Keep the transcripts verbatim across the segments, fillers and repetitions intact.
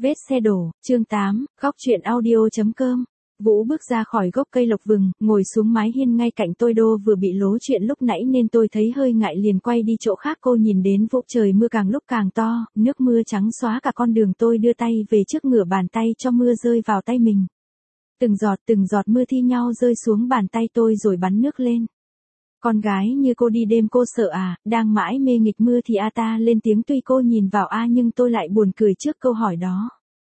Vết xe đổ, chương tám, góc chuyện audio.com. Vũ bước ra khỏi gốc cây lộc vừng, ngồi xuống mái hiên ngay cạnh tôi. Đô vừa bị lố chuyện lúc nãy nên tôi thấy hơi ngại liền quay đi chỗ khác. Cô nhìn đến Vũ, trời mưa càng lúc càng to, nước mưa trắng xóa cả con đường. Tôi đưa tay về trước ngửa bàn tay cho mưa rơi vào tay mình. Từng giọt từng giọt mưa thi nhau rơi xuống bàn tay tôi rồi bắn nước lên. Con gái như cô đi đêm cô sợ à? Đang mãi mê nghịch mưa thì A ta lên tiếng. Tuy cô nhìn vào A nhưng tôi lại buồn cười trước câu hỏi đó.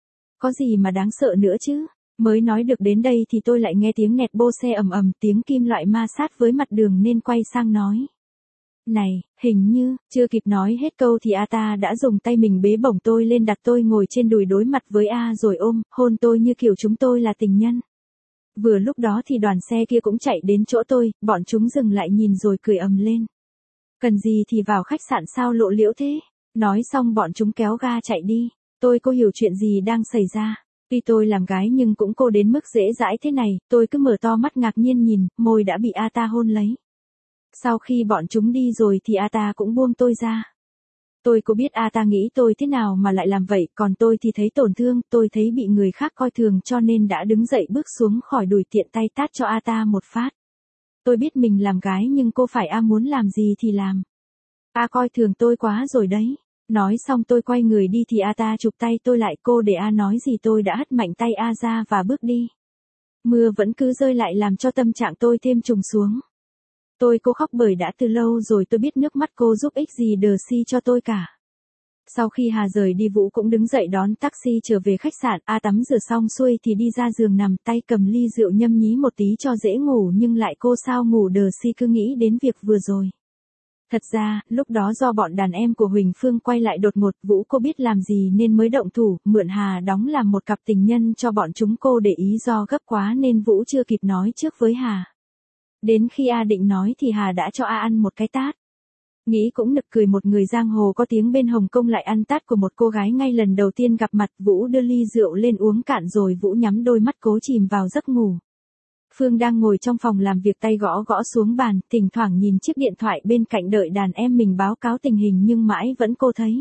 Có gì mà đáng sợ nữa chứ? Mới nói được đến đây thì tôi lại nghe tiếng nẹt bô xe ầm ầm, tiếng kim loại ma sát với mặt đường nên quay sang nói. Này, hình như, chưa kịp nói hết câu thì A ta đã dùng tay mình bế bổng tôi lên, đặt tôi ngồi trên đùi đối mặt với A rồi ôm, hôn tôi như kiểu chúng tôi là tình nhân. Vừa lúc đó thì đoàn xe kia cũng chạy đến chỗ tôi, bọn chúng dừng lại nhìn rồi cười ầm lên. Cần gì thì vào khách sạn, sao lộ liễu thế? Nói xong bọn chúng kéo ga chạy đi. Tôi cô hiểu chuyện gì đang xảy ra. Tuy tôi làm gái nhưng cũng cô đến mức dễ dãi thế này, tôi cứ mở to mắt ngạc nhiên nhìn, môi đã bị A ta hôn lấy. Sau khi bọn chúng đi rồi thì A ta cũng buông tôi ra. Tôi có biết A ta nghĩ tôi thế nào mà lại làm vậy, còn tôi thì thấy tổn thương, tôi thấy bị người khác coi thường cho nên đã đứng dậy bước xuống khỏi đùi, tiện tay tát cho A ta một phát. Tôi biết mình làm gái nhưng cô phải A muốn làm gì thì làm. A coi thường tôi quá rồi đấy. Nói xong tôi quay người đi thì A ta chụp tay tôi lại. Cô để A nói gì tôi đã hất mạnh tay A ra và bước đi. Mưa vẫn cứ rơi lại làm cho tâm trạng tôi thêm trùng xuống. Tôi cô khóc bởi đã từ lâu rồi tôi biết nước mắt cô giúp ích gì đờ si cho tôi cả. Sau khi Hà rời đi, Vũ cũng đứng dậy đón taxi trở về khách sạn. A tắm rửa xong xuôi thì đi ra giường nằm, tay cầm ly rượu nhâm nhí một tí cho dễ ngủ, nhưng lại cô sao ngủ đờ si cứ nghĩ đến việc vừa rồi. Thật ra, lúc đó do bọn đàn em của Huỳnh Phương quay lại đột ngột, Vũ cô biết làm gì nên mới động thủ, mượn Hà đóng làm một cặp tình nhân cho bọn chúng. Cô để ý do gấp quá nên Vũ chưa kịp nói trước với Hà. Đến khi A định nói thì Hà đã cho A ăn một cái tát. Nghĩ cũng nực cười, một người giang hồ có tiếng bên Hồng Kông lại ăn tát của một cô gái ngay lần đầu tiên gặp mặt. Vũ đưa ly rượu lên uống cạn rồi Vũ nhắm đôi mắt cố chìm vào giấc ngủ. Phương đang ngồi trong phòng làm việc, tay gõ gõ xuống bàn, thỉnh thoảng nhìn chiếc điện thoại bên cạnh đợi đàn em mình báo cáo tình hình nhưng mãi vẫn cô thấy.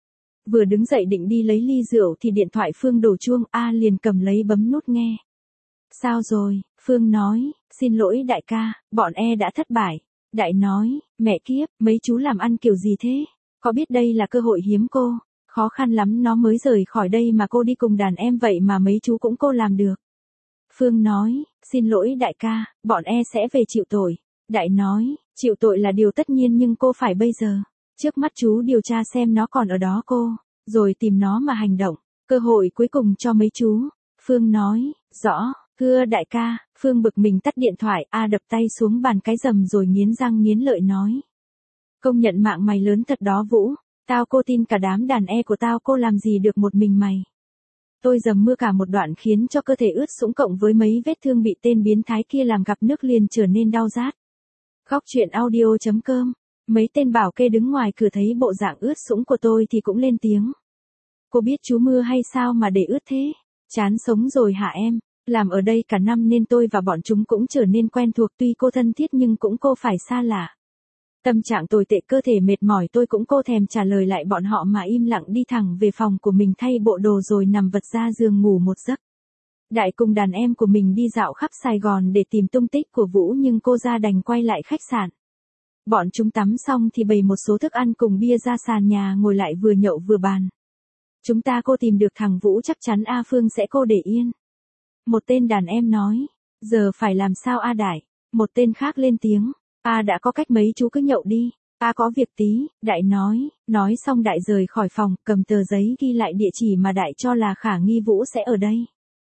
Vừa đứng dậy định đi lấy ly rượu thì điện thoại Phương đổ chuông, A liền cầm lấy bấm nút nghe. Sao rồi? Phương nói, xin lỗi đại ca, bọn e đã thất bại. Đại nói, mẹ kiếp, mấy chú làm ăn kiểu gì thế? Có biết đây là cơ hội hiếm cô, khó khăn lắm nó mới rời khỏi đây mà cô đi cùng đàn em vậy mà mấy chú cũng cô làm được. Phương nói, xin lỗi đại ca, bọn e sẽ về chịu tội. Đại nói, chịu tội là điều tất nhiên nhưng cô phải bây giờ. Trước mắt chú điều tra xem nó còn ở đó cô, rồi tìm nó mà hành động. Cơ hội cuối cùng cho mấy chú. Phương nói, rõ, thưa đại ca. Phương bực mình tắt điện thoại. A đập tay xuống bàn cái rầm rồi nghiến răng nghiến lợi nói. Công nhận mạng mày lớn thật đó Vũ. Tao cô tin cả đám đàn e của tao cô làm gì được một mình mày. Tôi dầm mưa cả một đoạn khiến cho cơ thể ướt sũng, cộng với mấy vết thương bị tên biến thái kia làm gặp nước liền trở nên đau rát. Góc chuyện audio.com. Mấy tên bảo kê đứng ngoài cửa thấy bộ dạng ướt sũng của tôi thì cũng lên tiếng. Cô biết chú mưa hay sao mà để ướt thế? Chán sống rồi hả em? Làm ở đây cả năm nên tôi và bọn chúng cũng trở nên quen thuộc, tuy cô thân thiết nhưng cũng cô phải xa lạ. Tâm trạng tồi tệ, cơ thể mệt mỏi, tôi cũng cô thèm trả lời lại bọn họ mà im lặng đi thẳng về phòng của mình, thay bộ đồ rồi nằm vật ra giường ngủ một giấc. Đại cùng đàn em của mình đi dạo khắp Sài Gòn để tìm tung tích của Vũ nhưng cô ra đành quay lại khách sạn. Bọn chúng tắm xong thì bày một số thức ăn cùng bia ra sàn nhà ngồi lại vừa nhậu vừa bàn. Chúng ta cô tìm được thằng Vũ chắc chắn A Phương sẽ cô để yên. Một tên đàn em nói, giờ phải làm sao A đại? Một tên khác lên tiếng. A đã có cách, mấy chú cứ nhậu đi. A có việc tí, đại nói. Nói xong đại rời khỏi phòng, cầm tờ giấy ghi lại địa chỉ mà đại cho là khả nghi Vũ sẽ ở đây.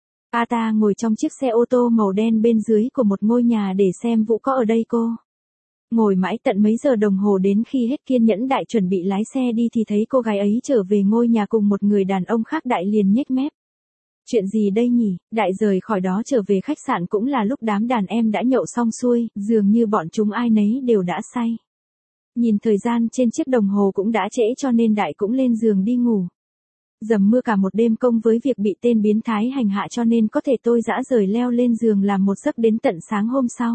A ta ngồi trong chiếc xe ô tô màu đen bên dưới của một ngôi nhà để xem Vũ có ở đây cô. Ngồi mãi tận mấy giờ đồng hồ, đến khi hết kiên nhẫn đại chuẩn bị lái xe đi thì thấy cô gái ấy trở về ngôi nhà cùng một người đàn ông khác. Đại liền nhếch mép. Chuyện gì đây nhỉ? Đại rời khỏi đó trở về khách sạn cũng là lúc đám đàn em đã nhậu xong xuôi, dường như bọn chúng ai nấy đều đã say. Nhìn thời gian trên chiếc đồng hồ cũng đã trễ cho nên đại cũng lên giường đi ngủ. Dầm mưa cả một đêm công với việc bị tên biến thái hành hạ cho nên có thể tôi dã rời leo lên giường làm một giấc đến tận sáng hôm sau.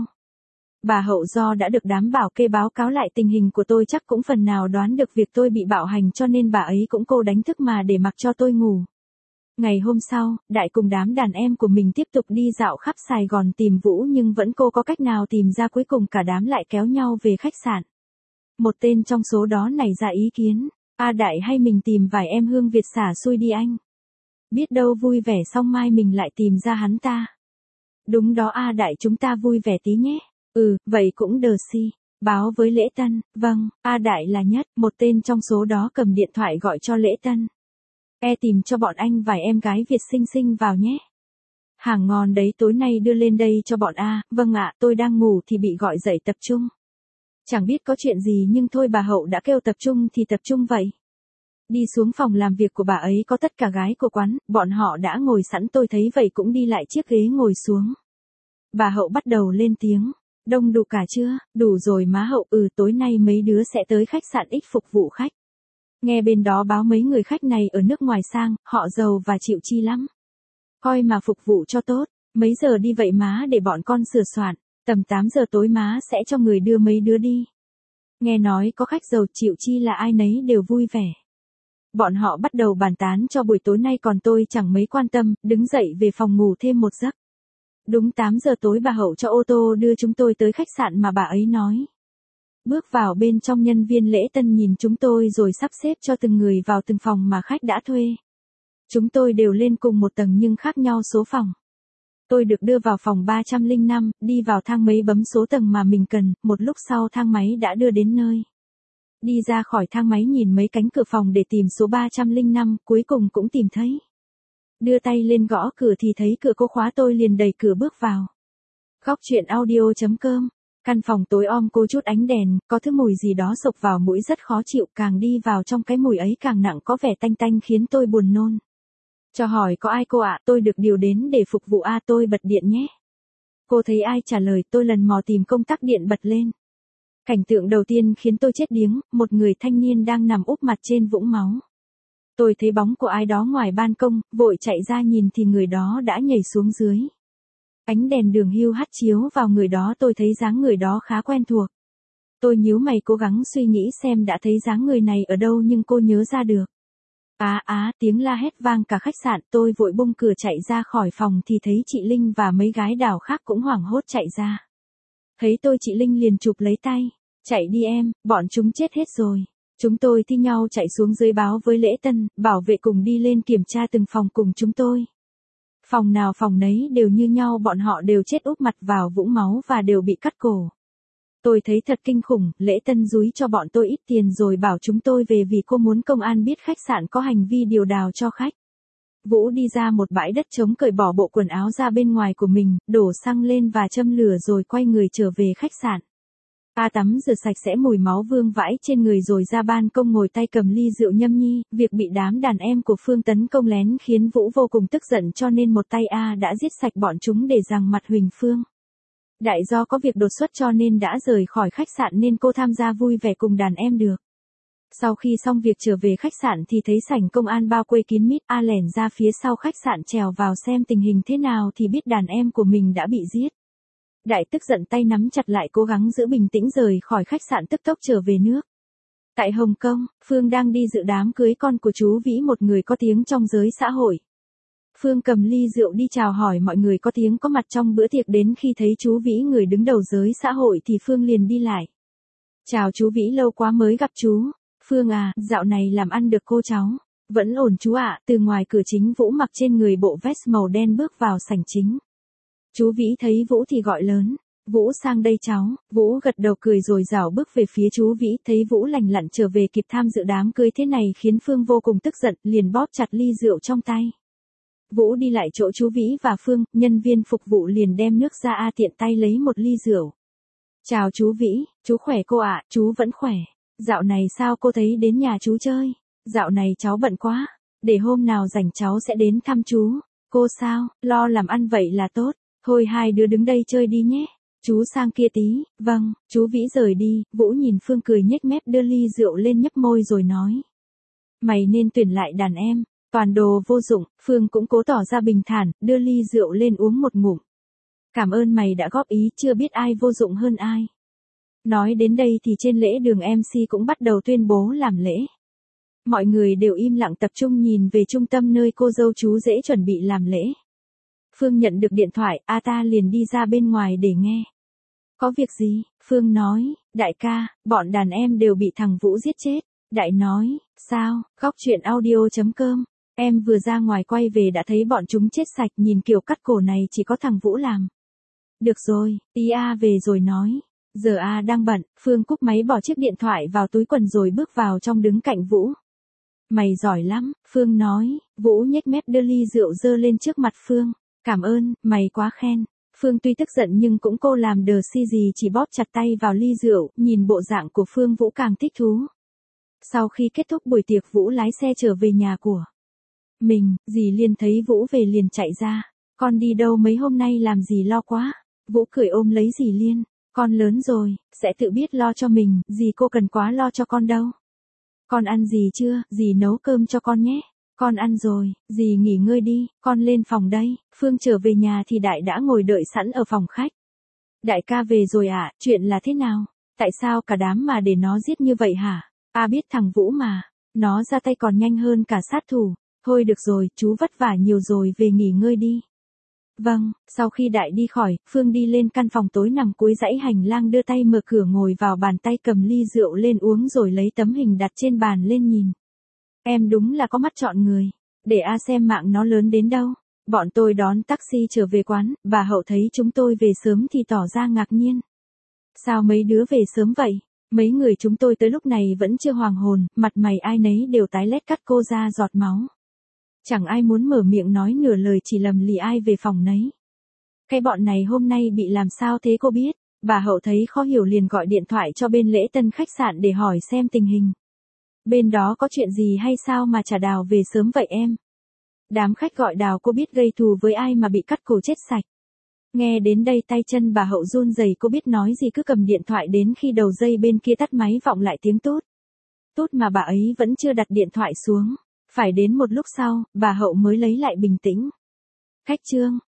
Bà Hậu do đã được đám bảo kê báo cáo lại tình hình của tôi chắc cũng phần nào đoán được việc tôi bị bạo hành cho nên bà ấy cũng cô đánh thức mà để mặc cho tôi ngủ. Ngày hôm sau, Đại cùng đám đàn em của mình tiếp tục đi dạo khắp Sài Gòn tìm Vũ nhưng vẫn cô có cách nào tìm ra, cuối cùng cả đám lại kéo nhau về khách sạn. Một tên trong số đó nảy ra ý kiến, A Đại hay mình tìm vài em Hương Việt xả xui đi anh. Biết đâu vui vẻ xong mai mình lại tìm ra hắn ta. Đúng đó A Đại, chúng ta vui vẻ tí nhé. Ừ, vậy cũng đờ si. Báo với Lễ Tân, vâng, A Đại là nhất. Một tên trong số đó cầm điện thoại gọi cho Lễ Tân. E tìm cho bọn anh vài em gái Việt xinh xinh vào nhé. Hàng ngon đấy, tối nay đưa lên đây cho bọn A. Vâng ạ, tôi đang ngủ thì bị gọi dậy tập trung. Chẳng biết có chuyện gì nhưng thôi, bà Hậu đã kêu tập trung thì tập trung vậy. Đi xuống phòng làm việc của bà ấy có tất cả gái của quán, bọn họ đã ngồi sẵn, tôi thấy vậy cũng đi lại chiếc ghế ngồi xuống. Bà Hậu bắt đầu lên tiếng, đông đủ cả chưa? Đủ rồi má Hậu. Ừ, tối nay mấy đứa sẽ tới khách sạn X phục vụ khách. Nghe bên đó báo mấy người khách này ở nước ngoài sang, họ giàu và chịu chi lắm. Coi mà phục vụ cho tốt. Mấy giờ đi vậy má để bọn con sửa soạn? Tầm tám giờ tối má sẽ cho người đưa mấy đứa đi. Nghe nói có khách giàu chịu chi là ai nấy đều vui vẻ. Bọn họ bắt đầu bàn tán cho buổi tối nay, còn tôi chẳng mấy quan tâm, đứng dậy về phòng ngủ thêm một giấc. Đúng tám giờ tối bà Hậu cho ô tô đưa chúng tôi tới khách sạn mà bà ấy nói. Bước vào bên trong, nhân viên Lễ Tân nhìn chúng tôi rồi sắp xếp cho từng người vào từng phòng mà khách đã thuê. Chúng tôi đều lên cùng một tầng nhưng khác nhau số phòng. Tôi được đưa vào phòng ba trăm lẻ năm, đi vào thang máy bấm số tầng mà mình cần, một lúc sau thang máy đã đưa đến nơi. Đi ra khỏi thang máy nhìn mấy cánh cửa phòng để tìm số ba trăm lẻ năm, cuối cùng cũng tìm thấy. Đưa tay lên gõ cửa thì thấy cửa cô khóa, tôi liền đẩy cửa bước vào. Góc truyện audio chấm com. Căn phòng tối om, cô chút ánh đèn, có thứ mùi gì đó xộc vào mũi rất khó chịu, càng đi vào trong cái mùi ấy càng nặng, có vẻ tanh tanh khiến tôi buồn nôn. Cho hỏi có ai cô ạ? Tôi được điều đến để phục vụ A, tôi bật điện nhé. Cô thấy ai trả lời, tôi lần mò tìm công tắc điện bật lên. Cảnh tượng đầu tiên khiến tôi chết điếng, một người thanh niên đang nằm úp mặt trên vũng máu. Tôi thấy bóng của ai đó ngoài ban công, vội chạy ra nhìn thì người đó đã nhảy xuống dưới. Ánh đèn đường hưu hắt chiếu vào người đó, tôi thấy dáng người đó khá quen thuộc. Tôi nhíu mày cố gắng suy nghĩ xem đã thấy dáng người này ở đâu nhưng cô nhớ ra được. Á á, tiếng la hét vang cả khách sạn, tôi vội bung cửa chạy ra khỏi phòng thì thấy chị Linh và mấy gái đảo khác cũng hoảng hốt chạy ra. Thấy tôi chị Linh liền chụp lấy tay, chạy đi em, bọn chúng chết hết rồi. Chúng tôi thi nhau chạy xuống dưới báo với Lễ Tân, bảo vệ cùng đi lên kiểm tra từng phòng cùng chúng tôi. Phòng nào phòng nấy đều như nhau, bọn họ đều chết úp mặt vào vũng máu và đều bị cắt cổ. Tôi thấy thật kinh khủng, Lễ Tân dúi cho bọn tôi ít tiền rồi bảo chúng tôi về vì cô muốn công an biết khách sạn có hành vi điều đào cho khách. Vũ đi ra một bãi đất trống, cởi bỏ bộ quần áo ra bên ngoài của mình, đổ xăng lên và châm lửa rồi quay người trở về khách sạn. A tắm rửa sạch sẽ mùi máu vương vãi trên người rồi ra ban công ngồi tay cầm ly rượu nhâm nhi, việc bị đám đàn em của Phương tấn công lén khiến Vũ vô cùng tức giận cho nên một tay A đã giết sạch bọn chúng để giằng mặt Huỳnh Phương. Đại do có việc đột xuất cho nên đã rời khỏi khách sạn nên cô tham gia vui vẻ cùng đàn em được. Sau khi xong việc trở về khách sạn thì thấy sảnh công an bao quây kín mít, A lẻn ra phía sau khách sạn trèo vào xem tình hình thế nào thì biết đàn em của mình đã bị giết. Đại tức giận tay nắm chặt lại cố gắng giữ bình tĩnh rời khỏi khách sạn tức tốc trở về nước. Tại Hồng Kông, Phương đang đi dự đám cưới con của chú Vĩ, một người có tiếng trong giới xã hội. Phương cầm ly rượu đi chào hỏi mọi người có tiếng có mặt trong bữa tiệc, đến khi thấy chú Vĩ người đứng đầu giới xã hội thì Phương liền đi lại. Chào chú Vĩ, lâu quá mới gặp chú. Phương à, dạo này làm ăn được cô cháu? Vẫn ổn chú ạ. Từ ngoài cửa chính Vũ mặc trên người bộ vest màu đen bước vào sảnh chính. Chú Vĩ thấy Vũ thì gọi lớn, Vũ sang đây cháu. Vũ gật đầu cười rồi rảo bước về phía chú Vĩ, thấy Vũ lành lặn trở về kịp tham dự đám cưới thế này khiến Phương vô cùng tức giận, liền bóp chặt ly rượu trong tay. Vũ đi lại chỗ chú Vĩ và Phương, nhân viên phục vụ liền đem nước ra, A tiện tay lấy một ly rượu. Chào chú Vĩ, chú khỏe cô ạ? Chú vẫn khỏe. Dạo này sao cô thấy đến nhà chú chơi? Dạo này cháu bận quá, để hôm nào rảnh cháu sẽ đến thăm chú. Cô sao, lo làm ăn vậy là tốt. Thôi hai đứa đứng đây chơi đi nhé. Chú sang kia tí. Vâng, chú Vĩ rời đi, Vũ nhìn Phương cười nhếch mép đưa ly rượu lên nhấp môi rồi nói. Mày nên tuyển lại đàn em, toàn đồ vô dụng. Phương cũng cố tỏ ra bình thản, đưa ly rượu lên uống một ngụm. Cảm ơn mày đã góp ý, chưa biết ai vô dụng hơn ai. Nói đến đây thì trên lễ đường em xê cũng bắt đầu tuyên bố làm lễ. Mọi người đều im lặng tập trung nhìn về trung tâm nơi cô dâu chú rể chuẩn bị làm lễ. Phương nhận được điện thoại, a ta liền đi ra bên ngoài để nghe. Có việc gì? Phương nói, đại ca, bọn đàn em đều bị thằng Vũ giết chết. Đại nói, sao? Góc chuyện audio chấm com. Em vừa ra ngoài quay về đã thấy bọn chúng chết sạch, nhìn kiểu cắt cổ này chỉ có thằng Vũ làm. Được rồi, tí A về rồi nói. Giờ A đang bận, Phương cúp máy bỏ chiếc điện thoại vào túi quần rồi bước vào trong đứng cạnh Vũ. Mày giỏi lắm, Phương nói. Vũ nhếch mép đưa ly rượu dơ lên trước mặt Phương. Cảm ơn, mày quá khen. Phương tuy tức giận nhưng cũng cô làm đờ si gì chỉ bóp chặt tay vào ly rượu, nhìn bộ dạng của Phương Vũ càng thích thú. Sau khi kết thúc buổi tiệc Vũ lái xe trở về nhà của mình, dì Liên thấy Vũ về liền chạy ra. Con đi đâu mấy hôm nay làm gì lo quá. Vũ cười ôm lấy dì Liên. Con lớn rồi, sẽ tự biết lo cho mình, dì cô cần quá lo cho con đâu. Con ăn gì chưa, dì nấu cơm cho con nhé. Con ăn rồi, dì nghỉ ngơi đi, con lên phòng đây. Phương trở về nhà thì Đại đã ngồi đợi sẵn ở phòng khách. Đại ca về rồi à, chuyện là thế nào? Tại sao cả đám mà để nó giết như vậy hả? A biết thằng Vũ mà, nó ra tay còn nhanh hơn cả sát thủ. Thôi được rồi, chú vất vả nhiều rồi, về nghỉ ngơi đi. Vâng, sau khi Đại đi khỏi, Phương đi lên căn phòng tối nằm cuối dãy hành lang, đưa tay mở cửa ngồi vào bàn, tay cầm ly rượu lên uống rồi lấy tấm hình đặt trên bàn lên nhìn. Em đúng là có mắt chọn người. Để A xem mạng nó lớn đến đâu. Bọn tôi đón taxi trở về quán, bà Hậu thấy chúng tôi về sớm thì tỏ ra ngạc nhiên. Sao mấy đứa về sớm vậy? Mấy người chúng tôi tới lúc này vẫn chưa hoàng hồn, mặt mày ai nấy đều tái lét, cắt cô ra giọt máu. Chẳng ai muốn mở miệng nói nửa lời, chỉ lầm lì ai về phòng nấy. Cái bọn này hôm nay bị làm sao thế cô biết? Bà Hậu thấy khó hiểu liền gọi điện thoại cho bên lễ tân khách sạn để hỏi xem tình hình. Bên đó có chuyện gì hay sao mà chả Đào về sớm vậy em? Đám khách gọi Đào, cô biết gây thù với ai mà bị cắt cổ chết sạch. Nghe đến đây tay chân bà Hậu run rẩy, cô biết nói gì cứ cầm điện thoại đến khi đầu dây bên kia tắt máy vọng lại tiếng tút. Tút mà bà ấy vẫn chưa đặt điện thoại xuống. Phải đến một lúc sau, bà Hậu mới lấy lại bình tĩnh. Khách Trương,